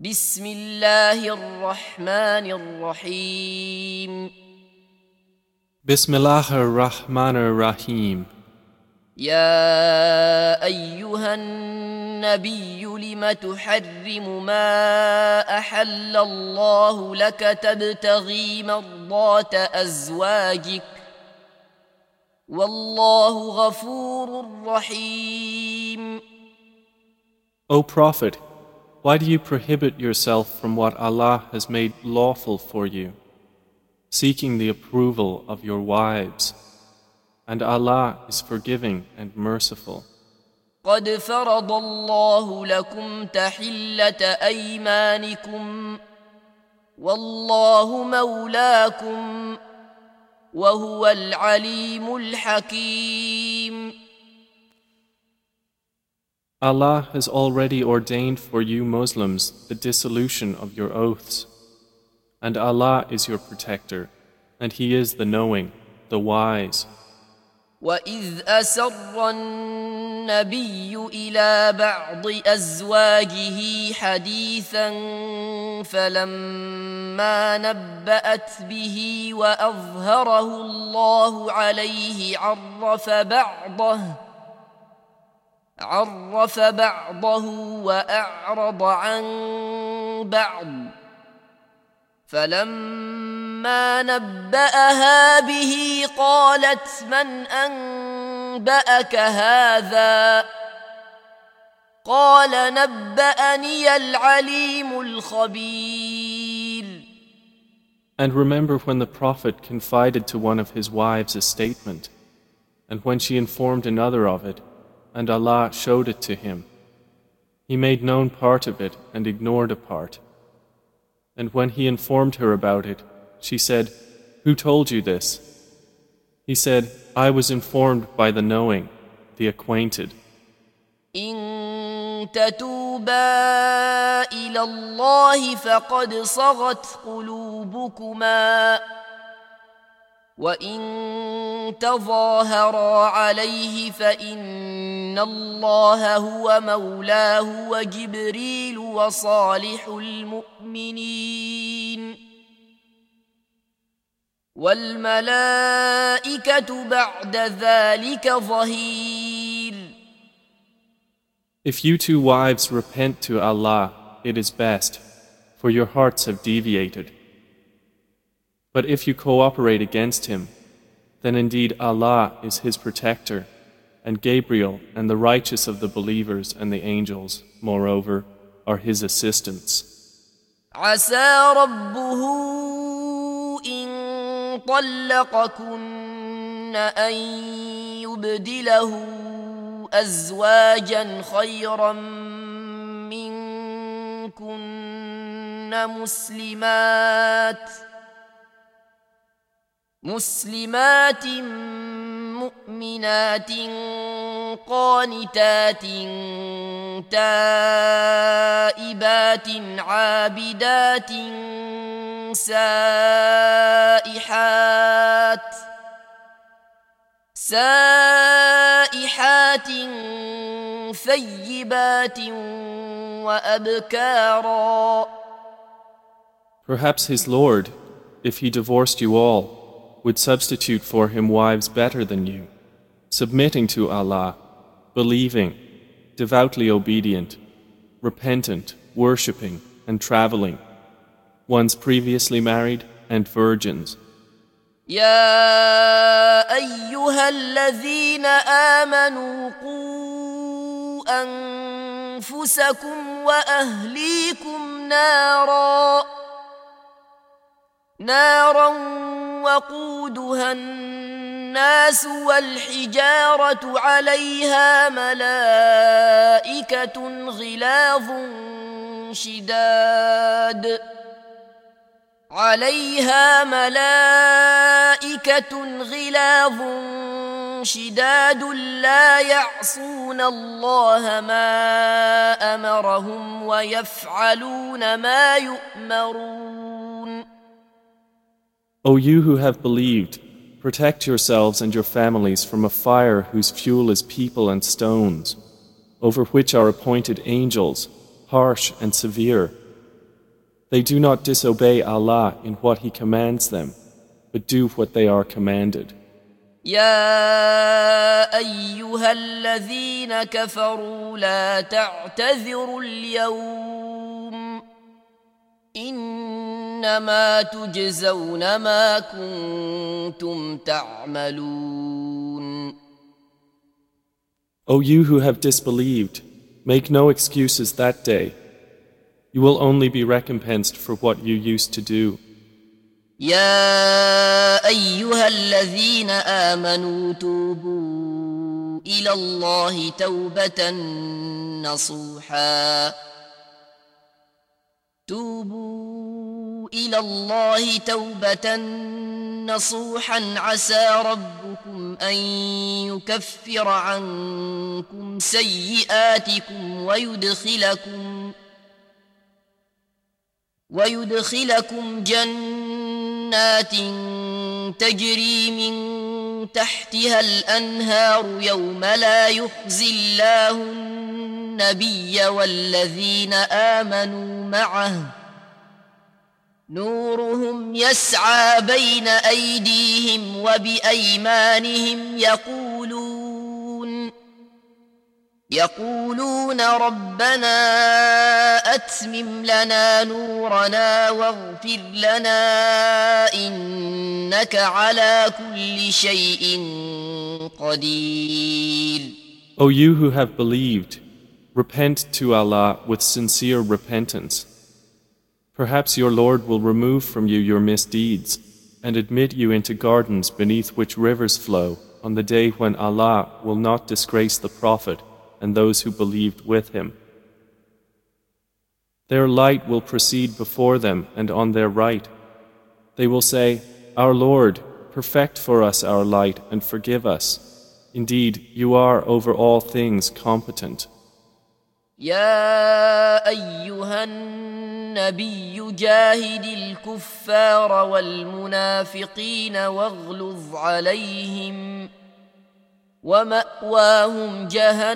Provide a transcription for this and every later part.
بسم الله الرحمن الرحيم Bismillah ar-Rahman ar-Rahim. يا أيها النبي لم تحرم ما أحل الله لك تبتغي مرضات أزواجك والله غفور رحيم. O Prophet, why do you prohibit yourself from what Allah has made lawful for you, seeking the approval of your wives? And Allah is forgiving and merciful. قد فرض الله لكم تحلة أيمانكم والله مولاكم وهو العليم الحكيم. Allah has already ordained for you Muslims the dissolution of your oaths. And Allah is your protector, and He is the knowing, the wise. وَإِذْ أَسَرَّ النَّبِيُّ إِلَى بَعْضِ أَزْوَاجِهِ حَدِيثًا فَلَمَّا نَبَّأَتْ بِهِ وَأَظْهَرَهُ اللَّهُ عَلَيْهِ عرف بعضه وأعرض عن بعض فلما نبأها به قالت من أنبأك هذا قال نبأني العليم الخبير. And remember when the Prophet confided to one of his wives a statement, and when she informed another of it, and Allah showed it to him. He made known part of it and ignored a part. And when he informed her about it, she said, "Who told you this?" He said, "I was informed by the knowing, the acquainted." إن تتوبا إلى الله فقد صغت قلوبكما وإن تظاهرا عليه فإن الله هو مولاه وجبريل وصالح المؤمنين والملائكة بعد ذلك ظهير. If you two wives repent to Allah, it is best, for your hearts have deviated. But if you cooperate against him, then indeed Allah is his protector, and Gabriel and the righteous of the believers and the angels, moreover, are his assistants. عسى ربه إن طلقكن أن يبدله أزواجا خيرا منكن مسلمات مؤمنات قانتات تائبات عابدات سائحات ثيبات وأبكارا. Perhaps his Lord, if he divorced you all, would substitute for him wives better than you, submitting to Allah, believing, devoutly obedient, repentant, worshipping, and traveling, ones previously married and virgins. يا أيها الذين آمنوا قوا أنفسكم وأهليكم نارا وقودها الناس والحجارة عليها ملائكة غلاظ شداد لا يعصون الله ما أمرهم ويفعلون ما يؤمرون. O you who have believed, protect yourselves and your families from a fire whose fuel is people and stones, over which are appointed angels, harsh and severe, They do not disobey Allah in what He commands them, but do what they are commanded. يا أيها الذين كفروا لا تعتذروا اليوم إنما تجزون ما كنتم تعملون. O you who have disbelieved, make no excuses that day. You will only be recompensed for what you used to do. يا أيها الذين آمنوا توبوا إلى الله توبة نصوحا عسى ربكم أن يكفر عنكم سيئاتكم ويدخلكم جنات تجري من تحتها الأنهار يوم لا يخزي الله النبي والذين آمنوا معه نورهم يسعى بين أيديهم وبأيمانهم يقولون ربنا أتمم لنا نورنا واغفر لنا إنك على كل شيء قدير. O you who have believed, repent to Allah with sincere repentance. Perhaps your Lord will remove from you your misdeeds and admit you into gardens beneath which rivers flow on the day when Allah will not disgrace the Prophet and those who believed with him. Their light will proceed before them and on their right. They will say, Our Lord, perfect for us our light and forgive us. Indeed, you are over all things competent. يا أيها النبي جاهد الكفار والمنافقين واغلظ عليهم ومأواهم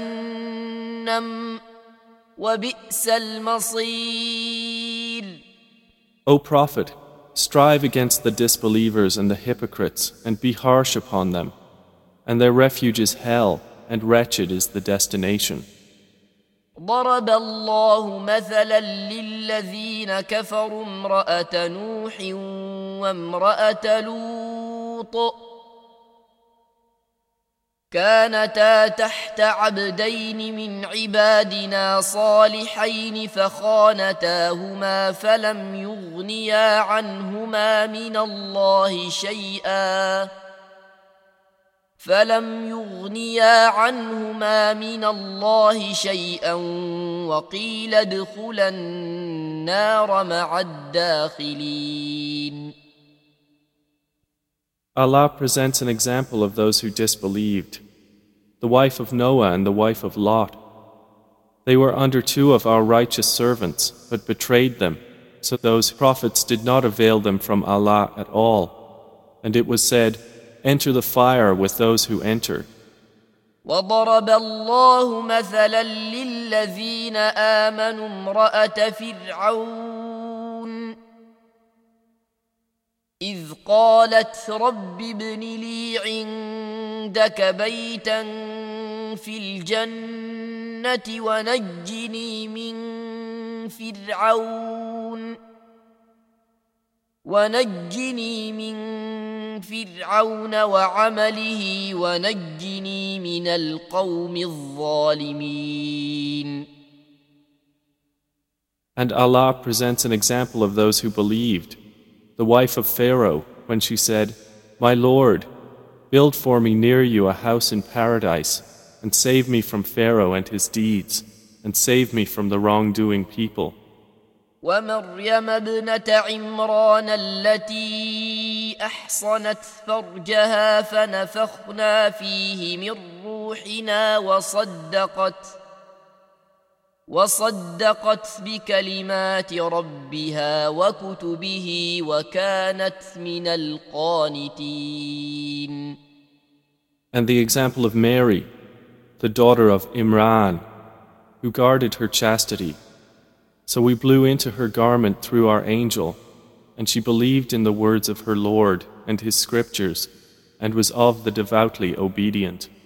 جهنم وبئس المصير. O Prophet, strive against the disbelievers and the hypocrites and be harsh upon them, and their refuge is hell, and wretched is the destination. ضرب الله مثلا للذين كفروا امرأة نوح وامرأة لوط كانتا تحت عبدين من عبادنا صالحين فخانتاهما فلم يغنيا عنهما من الله شيئا وقيل ادخلا النار مع الداخلين. Allah presents an example of those who disbelieved, the wife of Noah and the wife of Lot. They were under two of our righteous servants, but betrayed them, so those prophets did not avail them from Allah at all. And it was said, Enter the fire with those who enter. وضرب الله مثلا للذين آمنوا امرأة فرعون إذ قالت رب ابن لي عندك بيتا في الجنة ونجني من فرعون وعمله ونجني من القوم الظالمين. And Allah presents an example of those who believed, the wife of Pharaoh, when she said, My Lord, build for me near you a house in paradise, and save me from Pharaoh and his deeds, and save me from the wrongdoing people. ومريم ابنة عمران التي أحصنت فرجها فنفخنا فيه من روحنا وصدقت بكلمات ربها وكتبه وكانت من القانتين. And the example of Mary, the daughter of Imran, who guarded her chastity, So we blew into her garment through our angel, and she believed in the words of her Lord and his scriptures, and was of the devoutly obedient.